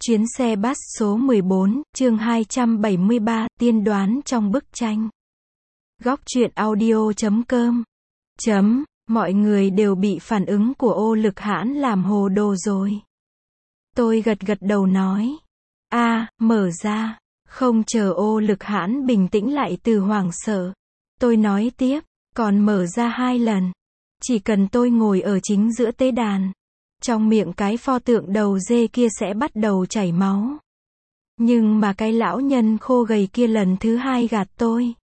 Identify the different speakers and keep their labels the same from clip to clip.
Speaker 1: Chuyến xe bus số 14, chương 273, tiên đoán trong bức tranh. Góc truyện audio.com. Mọi người đều bị phản ứng của Ô Lực Hãn làm hồ đồ rồi. Tôi gật gật đầu nói. Mở ra. Không chờ Ô Lực Hãn bình tĩnh lại từ hoảng sợ. Tôi nói tiếp, còn mở ra 2 lần. Chỉ cần tôi ngồi ở chính giữa tế đàn. Trong miệng cái pho tượng đầu dê kia sẽ bắt đầu chảy máu. Nhưng mà cái lão nhân khô gầy kia lần thứ 2 gạt tôi.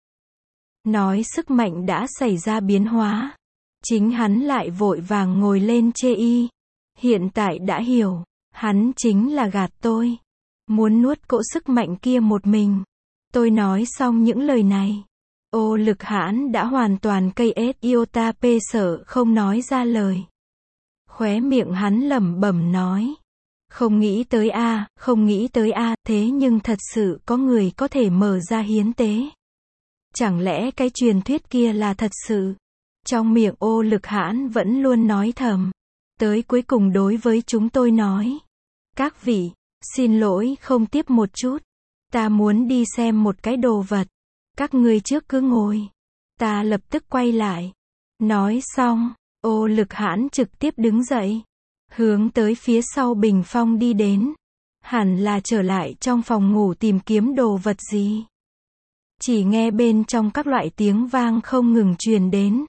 Speaker 1: Nói sức mạnh đã xảy ra biến hóa. Chính hắn lại vội vàng ngồi lên chê y. Hiện tại đã hiểu, hắn chính là gạt tôi. Muốn nuốt cỗ sức mạnh kia một mình. Tôi nói xong những lời này. Ô Lực Hãn đã hoàn toàn cây iota p sợ không nói ra lời. Khóe miệng hắn lẩm bẩm nói. Không nghĩ tới không nghĩ tới thế nhưng thật sự có người có thể mở ra hiến tế. Chẳng lẽ cái truyền thuyết kia là thật sự? Trong miệng Ô Lực Hãn vẫn luôn nói thầm. Tới cuối cùng đối với chúng tôi nói. Các vị, xin lỗi không tiếp một chút. Ta muốn đi xem một cái đồ vật. Các ngươi trước cứ ngồi. Ta lập tức quay lại. Nói xong. Ô Lực Hãn trực tiếp đứng dậy, hướng tới phía sau bình phong đi đến. Hẳn là trở lại trong phòng ngủ tìm kiếm đồ vật gì. Chỉ nghe bên trong các loại tiếng vang không ngừng truyền đến.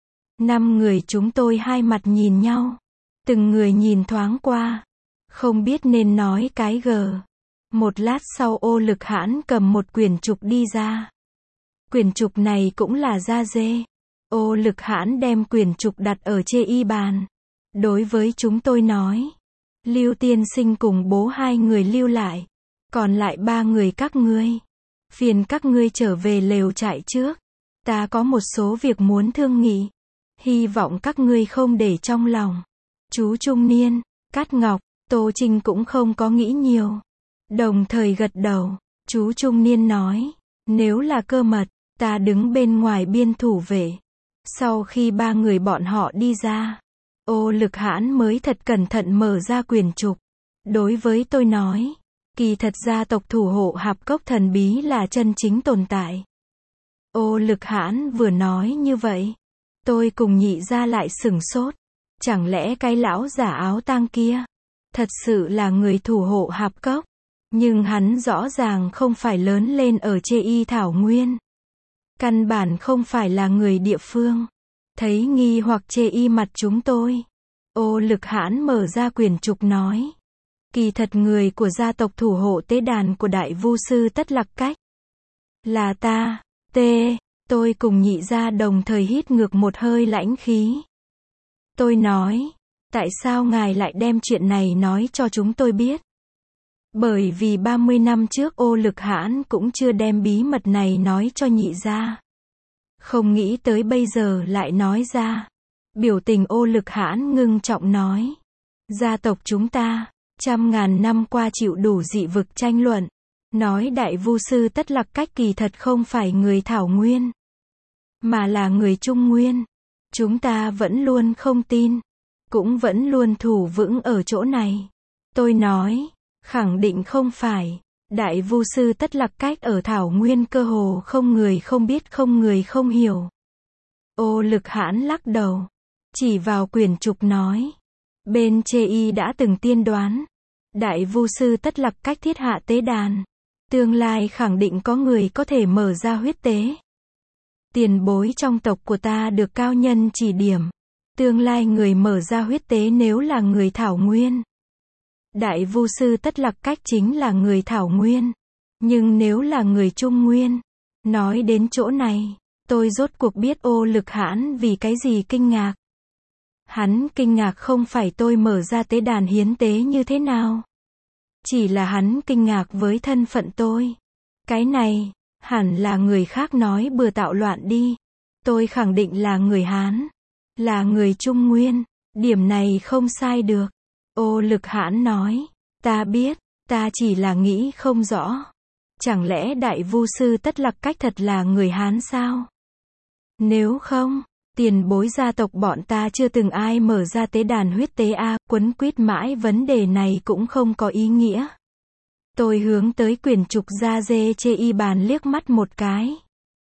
Speaker 1: 5 người chúng tôi hai mặt nhìn nhau. Từng người nhìn thoáng qua. Không biết nên nói cái gờ. Một lát sau Ô Lực Hãn cầm một quyển trục đi ra. Quyển trục này cũng là da dê. Ô Lực Hãn đem quyển trục đặt ở chê y bàn. Đối với chúng tôi nói. Lưu tiên sinh cùng bố 2 người lưu lại. Còn lại 3 người các ngươi. Phiền các ngươi trở về lều trại trước. Ta có một số việc muốn thương nghị. Hy vọng các ngươi không để trong lòng. Chú trung niên, Cát Ngọc, Tô Trinh cũng không có nghĩ nhiều. Đồng thời gật đầu. Chú trung niên nói. Nếu là cơ mật, ta đứng bên ngoài biên thủ vệ. Sau khi 3 người bọn họ đi ra, Ô Lực Hãn mới thật cẩn thận mở ra quyển trục. Đối với tôi nói, kỳ thật gia tộc thủ hộ hạp cốc thần bí là chân chính tồn tại. Ô Lực Hãn vừa nói như vậy, tôi cùng nhị gia lại sửng sốt. Chẳng lẽ cái lão giả áo tang kia, thật sự là người thủ hộ hạp cốc? Nhưng hắn rõ ràng không phải lớn lên ở chê y thảo nguyên. Căn bản không phải là người địa phương. Thấy nghi hoặc chê y mặt chúng tôi. Ô Lực Hãn mở ra quyển trục nói. Kỳ thật người của gia tộc thủ hộ tế đàn của đại vu sư Tất Lạc Cách. Là ta, tôi cùng nhị gia đồng thời hít ngược một hơi lãnh khí. Tôi nói, tại sao ngài lại đem chuyện này nói cho chúng tôi biết? Bởi vì 30 năm trước Ô Lực Hãn cũng chưa đem bí mật này nói cho nhị gia. Không nghĩ tới bây giờ lại nói ra. Biểu tình Ô Lực Hãn ngưng trọng nói. Gia tộc chúng ta, 100.000 năm qua chịu đủ dị vực tranh luận. Nói đại vu sư Tất Lạc Cách kỳ thật không phải người thảo nguyên. Mà là người trung nguyên. Chúng ta vẫn luôn không tin. Cũng vẫn luôn thủ vững ở chỗ này. Tôi nói. Khẳng định không phải. Đại vu sư Tất Lạc Cách ở thảo nguyên cơ hồ không người không biết không người không hiểu. Ô Lực Hãn lắc đầu. Chỉ vào quyển trục nói. Bên chê y đã từng tiên đoán. Đại vu sư Tất Lạc Cách thiết hạ tế đàn. Tương lai khẳng định có người có thể mở ra huyết tế. Tiền bối trong tộc của ta được cao nhân chỉ điểm. Tương lai người mở ra huyết tế nếu là người thảo nguyên. Đại vu sư Tất Lạc Cách chính là người thảo nguyên. Nhưng nếu là người trung nguyên. Nói đến chỗ này, tôi rốt cuộc biết Ô Lực Hãn vì cái gì kinh ngạc. Hắn kinh ngạc không phải tôi mở ra tế đàn hiến tế như thế nào. Chỉ là hắn kinh ngạc với thân phận tôi. Cái này, hẳn là người khác nói bừa tạo loạn đi. Tôi khẳng định là người Hán. Là người Trung Nguyên. Điểm này không sai được. Ô Lực Hãn nói. Ta biết, ta chỉ là nghĩ không rõ. Chẳng lẽ đại vu sư Tất Lạc Cách thật là người Hán sao? Nếu không, tiền bối gia tộc bọn ta chưa từng ai mở ra tế đàn huyết tế quấn quýt mãi vấn đề này cũng không có ý nghĩa. Tôi hướng tới quyển trục da dê chê y bàn liếc mắt một cái.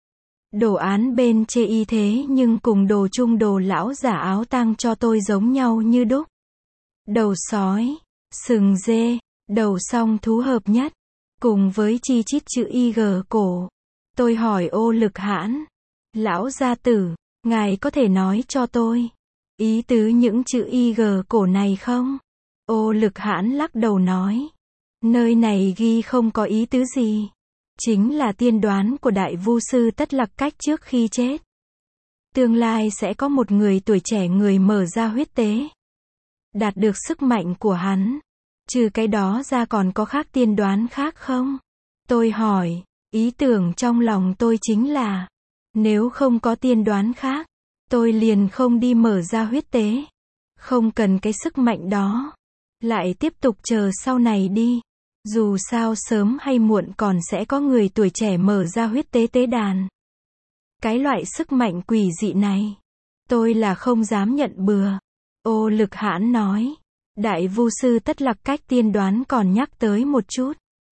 Speaker 1: Đồ án bên chê y thế nhưng cùng đồ chung đồ lão giả áo tang cho tôi giống nhau như đúc. Đầu sói, sừng dê, đầu song thú hợp nhất, cùng với chi chít chữ Y-G cổ. Tôi hỏi Ô Lực Hãn, lão gia tử, ngài có thể nói cho tôi ý tứ những chữ Y-G cổ này không? Ô Lực Hãn lắc đầu nói, nơi này ghi không có ý tứ gì. Chính là tiên đoán của đại vu sư Tất Lạc Cách trước khi chết. Tương lai sẽ có một người tuổi trẻ người mở ra huyết tế. Đạt được sức mạnh của hắn. Trừ cái đó ra còn có khác tiên đoán khác không? Tôi hỏi, ý tưởng trong lòng tôi chính là, nếu không có tiên đoán khác, tôi liền không đi mở ra huyết tế. Không cần cái sức mạnh đó. Lại tiếp tục chờ sau này đi. Dù sao sớm hay muộn còn sẽ có người tuổi trẻ mở ra huyết tế tế đàn. Cái loại sức mạnh quỷ dị này, tôi là không dám nhận bừa. Ô Lực Hãn nói, đại vu sư Tất Lạc Cách tiên đoán còn nhắc tới một chút.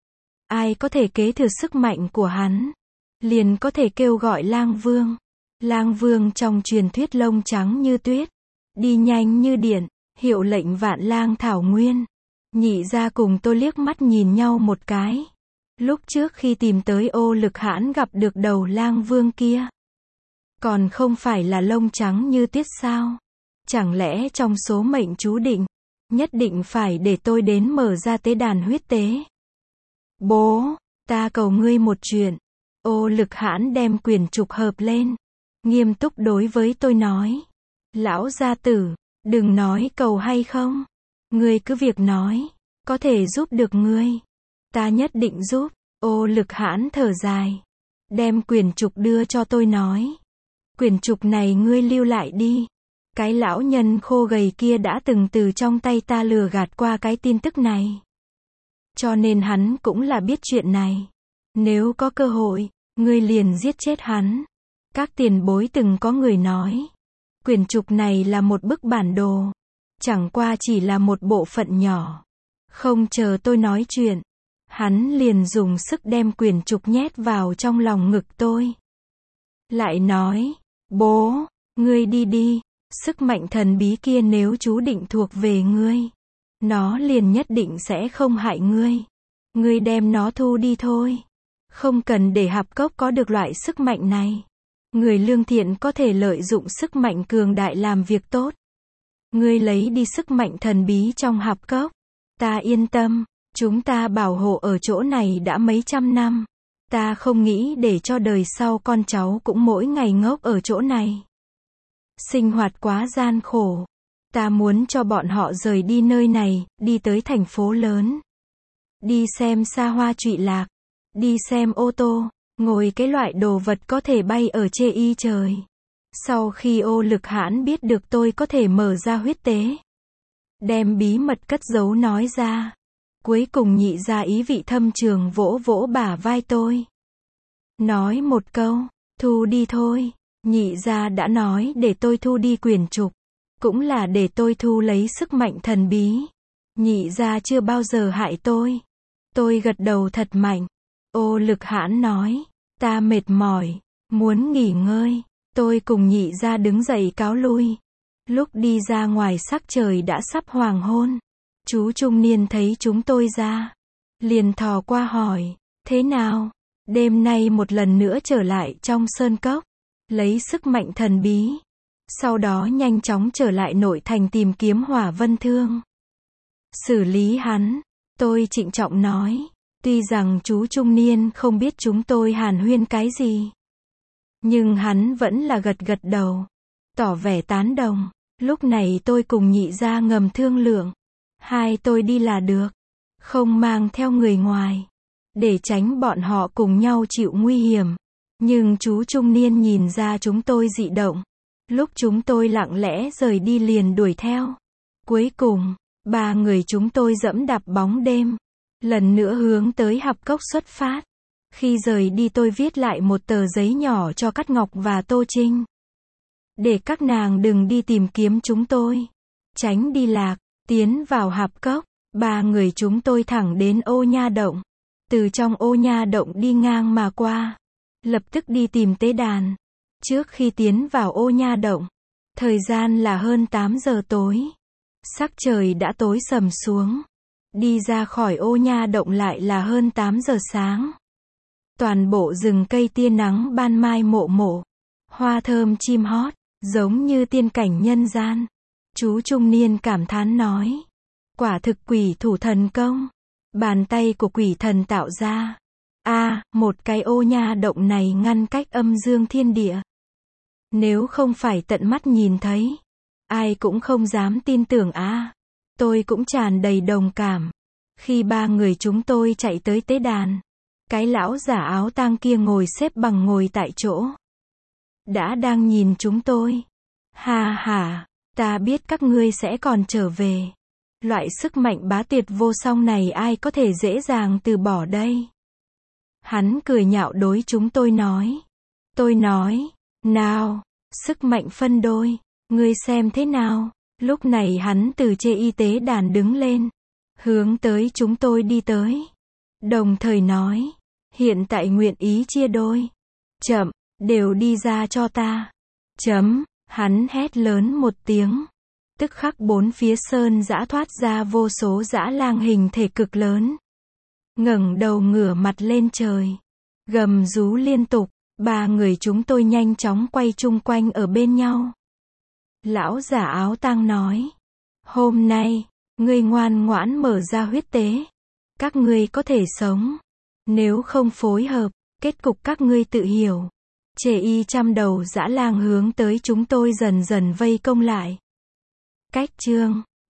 Speaker 1: Ai có thể kế thừa sức mạnh của hắn, liền có thể kêu gọi lang vương. Lang vương trong truyền thuyết lông trắng như tuyết, đi nhanh như điện, hiệu lệnh vạn lang thảo nguyên. Nhị gia cùng tôi liếc mắt nhìn nhau một cái. Lúc trước khi tìm tới Ô Lực Hãn gặp được đầu lang vương kia. Còn không phải là lông trắng như tuyết sao? Chẳng lẽ trong số mệnh chú định, nhất định phải để tôi đến mở ra tế đàn huyết tế? Bố, ta cầu ngươi một chuyện. Ô Lực Hãn đem quyển trục hợp lên. Nghiêm túc đối với tôi nói. Lão gia tử, đừng nói cầu hay không. Ngươi cứ việc nói, có thể giúp được ngươi. Ta nhất định giúp. Ô Lực Hãn thở dài. Đem quyển trục đưa cho tôi nói. Quyển trục này ngươi lưu lại đi. Cái lão nhân khô gầy kia đã từng từ trong tay ta lừa gạt qua cái tin tức này. Cho nên hắn cũng là biết chuyện này. Nếu có cơ hội, ngươi liền giết chết hắn. Các tiền bối từng có người nói. Quyển trục này là một bức bản đồ. Chẳng qua chỉ là một bộ phận nhỏ. Không chờ tôi nói chuyện. Hắn liền dùng sức đem quyển trục nhét vào trong lòng ngực tôi. Lại nói, bố, ngươi đi đi. Sức mạnh thần bí kia nếu chú định thuộc về ngươi, nó liền nhất định sẽ không hại ngươi. Ngươi đem nó thu đi thôi. Không cần để hạp cốc có được loại sức mạnh này. Người lương thiện có thể lợi dụng sức mạnh cường đại làm việc tốt. Ngươi lấy đi sức mạnh thần bí trong hạp cốc. Ta yên tâm, chúng ta bảo hộ ở chỗ này đã mấy trăm năm. Ta không nghĩ để cho đời sau con cháu cũng mỗi ngày ngốc ở chỗ này. Sinh hoạt quá gian khổ. Ta muốn cho bọn họ rời đi nơi này, đi tới thành phố lớn. Đi xem xa hoa trụy lạc. Đi xem ô tô, ngồi cái loại đồ vật có thể bay ở chê y trời. Sau khi Ô Lực Hãn biết được tôi có thể mở ra huyết tế, đem bí mật cất giấu nói ra. Cuối cùng nhị gia ý vị thâm trường vỗ vỗ bả vai tôi. Nói một câu, thu đi thôi. Nhị gia đã nói để tôi thu đi quyển trục. Cũng là để tôi thu lấy sức mạnh thần bí. Nhị gia chưa bao giờ hại tôi. Tôi gật đầu thật mạnh. Ô Lực Hãn nói, ta mệt mỏi, muốn nghỉ ngơi. Tôi cùng nhị gia đứng dậy cáo lui. Lúc đi ra ngoài sắc trời đã sắp hoàng hôn. Chú trung niên thấy chúng tôi ra, liền thò qua hỏi, thế nào? Đêm nay một lần nữa trở lại trong sơn cốc, lấy sức mạnh thần bí. Sau đó nhanh chóng trở lại nội thành tìm kiếm Hỏa Vân Thương. Xử lý hắn, tôi trịnh trọng nói. Tuy rằng chú trung niên không biết chúng tôi hàn huyên cái gì, nhưng hắn vẫn là gật gật đầu, tỏ vẻ tán đồng. Lúc này tôi cùng nhị gia ngầm thương lượng. Hai tôi đi là được, không mang theo người ngoài, để tránh bọn họ cùng nhau chịu nguy hiểm. Nhưng chú trung niên nhìn ra chúng tôi dị động. Lúc chúng tôi lặng lẽ rời đi liền đuổi theo. Cuối cùng, ba người chúng tôi dẫm đạp bóng đêm, lần nữa hướng tới hạp cốc xuất phát. Khi rời đi tôi viết lại một tờ giấy nhỏ cho Cát Ngọc và Tô Trinh. Để các nàng đừng đi tìm kiếm chúng tôi. Tránh đi lạc, tiến vào hạp cốc. Ba người chúng tôi thẳng đến Ô Nha Động. Từ trong Ô Nha Động đi ngang mà qua. Lập tức đi tìm tế đàn. Trước khi tiến vào Ô Nha Động, thời gian là hơn 8 giờ tối. Sắc trời đã tối sầm xuống. Đi ra khỏi Ô Nha Động lại là hơn 8 giờ sáng. Toàn bộ rừng cây tia nắng ban mai mộ mộ. Hoa thơm chim hót, giống như tiên cảnh nhân gian. Chú trung niên cảm thán nói. Quả thực quỷ thủ thần công. Bàn tay của quỷ thần tạo ra. Một cái Ô Nha Động này ngăn cách âm dương thiên địa. Nếu không phải tận mắt nhìn thấy, ai cũng không dám tin tưởng Tôi cũng tràn đầy đồng cảm. Khi ba người chúng tôi chạy tới tế đàn, cái lão giả áo tang kia ngồi xếp bằng ngồi tại chỗ. Đã đang nhìn chúng tôi. Ha ha, ta biết các ngươi sẽ còn trở về. Loại sức mạnh bá tuyệt vô song này ai có thể dễ dàng từ bỏ đây. Hắn cười nhạo đối chúng tôi nói. Tôi nói, nào, sức mạnh phân đôi, ngươi xem thế nào. Lúc này hắn từ trên y tế đàn đứng lên, hướng tới chúng tôi đi tới. Đồng thời nói, hiện tại nguyện ý chia đôi. Chậm, đều đi ra cho ta. Hắn hét lớn một tiếng. Tức khắc bốn phía sơn dã thoát ra vô số dã lang hình thể cực lớn. Ngẩng đầu ngửa mặt lên trời. Gầm rú liên tục, ba người chúng tôi nhanh chóng quay chung quanh ở bên nhau. Lão giả áo tang nói. Hôm nay, ngươi ngoan ngoãn mở ra huyết tế. Các ngươi có thể sống. Nếu không phối hợp, kết cục các ngươi tự hiểu. Chê y trăm đầu dã lang hướng tới chúng tôi dần dần vây công lại. Cách chương